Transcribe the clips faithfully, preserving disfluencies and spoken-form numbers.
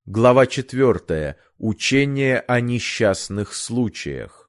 Глава четвертая. Учение о несчастных случаях.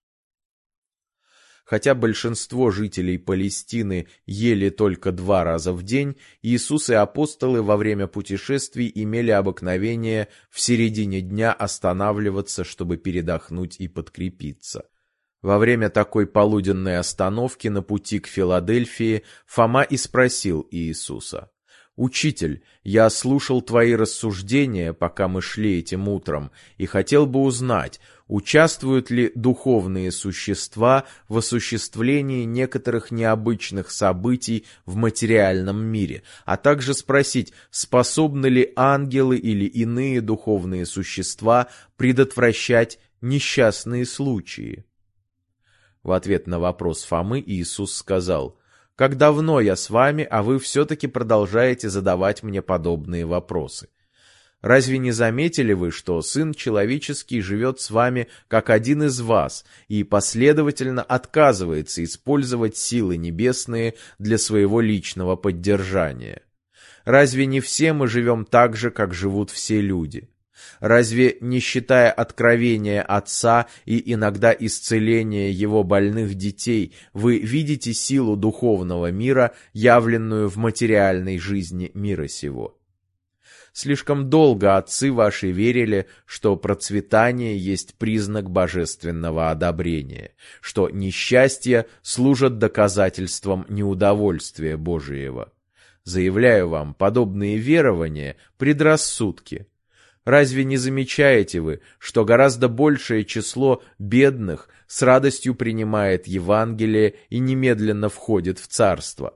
Хотя большинство жителей Палестины ели только два раза в день, Иисус и апостолы во время путешествий имели обыкновение в середине дня останавливаться, чтобы передохнуть и подкрепиться. Во время такой полуденной остановки на пути к Филадельфии Фома и спросил Иисуса: «Учитель, я слушал твои рассуждения, пока мы шли этим утром, и хотел бы узнать, участвуют ли духовные существа в осуществлении некоторых необычных событий в материальном мире, а также спросить, способны ли ангелы или иные духовные существа предотвращать несчастные случаи?» В ответ на вопрос Фомы Иисус сказал: «Как давно я с вами, а вы все-таки продолжаете задавать мне подобные вопросы? Разве не заметили вы, что Сын Человеческий живет с вами как один из вас и последовательно отказывается использовать силы небесные для своего личного поддержания? Разве не все мы живем так же, как живут все люди? Разве, не считая откровения Отца и иногда исцеления Его больных детей, вы видите силу духовного мира, явленную в материальной жизни мира сего? Слишком долго отцы ваши верили, что процветание есть признак божественного одобрения, что несчастья служат доказательством неудовольствия Божиего. Заявляю вам, подобные верования – предрассудки. Разве не замечаете вы, что гораздо большее число бедных с радостью принимает Евангелие и немедленно входит в царство?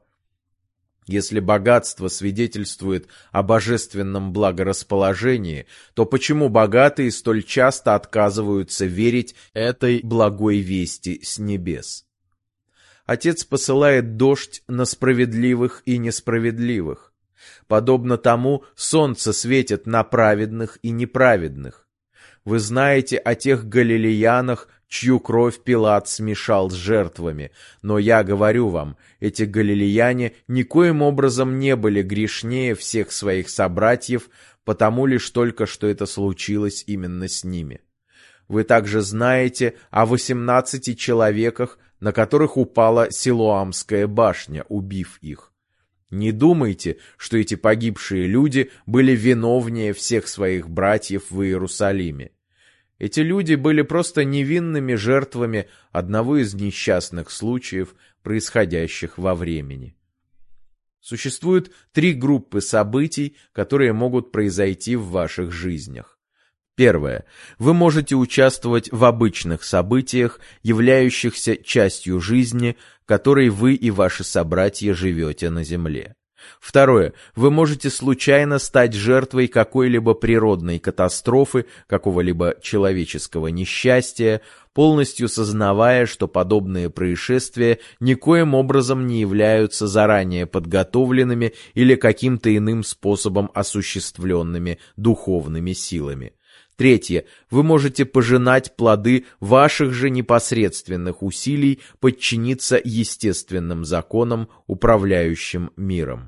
Если богатство свидетельствует о божественном благорасположении, то почему богатые столь часто отказываются верить этой благой вести с небес? Отец посылает дождь на справедливых и несправедливых. Подобно тому, солнце светит на праведных и неправедных. Вы знаете о тех галилеянах, чью кровь Пилат смешал с жертвами, но я говорю вам, эти галилеяне никоим образом не были грешнее всех своих собратьев, потому лишь только что это случилось именно с ними. Вы также знаете о восемнадцати человеках, на которых упала Силоамская башня, убив их. Не думайте, что эти погибшие люди были виновнее всех своих братьев в Иерусалиме. Эти люди были просто невинными жертвами одного из несчастных случаев, происходящих во времени. Существует три группы событий, которые могут произойти в ваших жизнях. Первое. Вы можете участвовать в обычных событиях, являющихся частью жизни, которой вы и ваши собратья живете на земле. Второе. Вы можете случайно стать жертвой какой-либо природной катастрофы, какого-либо человеческого несчастья, полностью сознавая, что подобные происшествия никоим образом не являются заранее подготовленными или каким-то иным способом осуществленными духовными силами. Третье. Вы можете пожинать плоды ваших же непосредственных усилий подчиниться естественным законам, управляющим миром.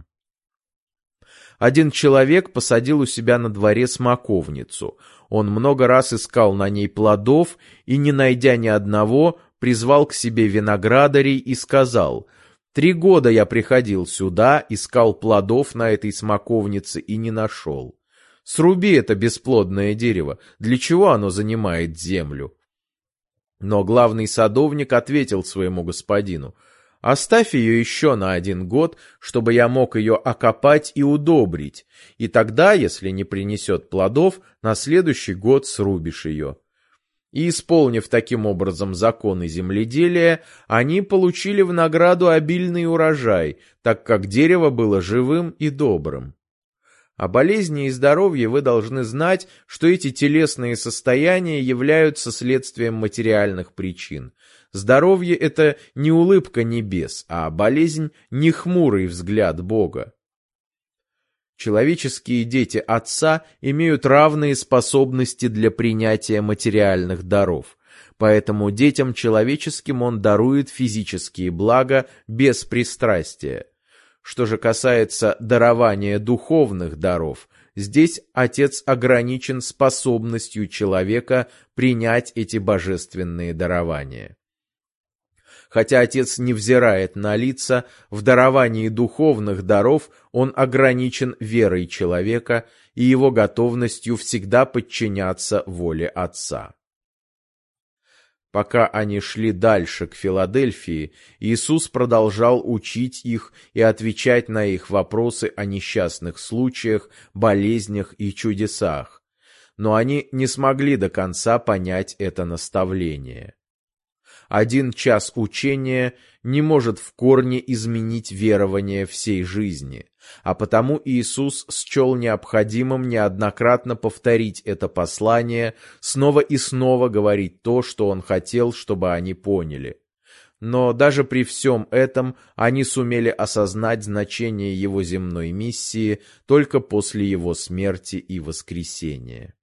Один человек посадил у себя на дворе смоковницу. Он много раз искал на ней плодов и, не найдя ни одного, призвал к себе виноградарей и сказал: «Три года я приходил сюда, искал плодов на этой смоковнице и не нашел. Сруби это бесплодное дерево, для чего оно занимает землю?» Но главный садовник ответил своему господину: «Оставь ее еще на один год, чтобы я мог ее окопать и удобрить, и тогда, если не принесет плодов, на следующий год срубишь ее». И, исполнив таким образом законы земледелия, они получили в награду обильный урожай, так как дерево было живым и добрым. О болезни и здоровье вы должны знать, что эти телесные состояния являются следствием материальных причин. Здоровье – это не улыбка небес, а болезнь – не хмурый взгляд Бога. Человеческие дети Отца имеют равные способности для принятия материальных даров, поэтому детям человеческим Он дарует физические блага без пристрастия. Что же касается дарования духовных даров, Здесь Отец ограничен способностью человека принять эти божественные дарования. Хотя Отец не взирает на лица, в даровании духовных даров Он ограничен верой человека и его готовностью всегда подчиняться воле Отца. Пока они шли дальше к Филадельфии, Иисус продолжал учить их и отвечать на их вопросы о несчастных случаях, болезнях и чудесах, но они не смогли до конца понять это наставление. Один час учения не может в корне изменить верование всей жизни, а потому Иисус счел необходимым неоднократно повторить это послание, снова и снова говорить то, что Он хотел, чтобы они поняли. Но даже при всем этом они сумели осознать значение Его земной миссии только после Его смерти и воскресения.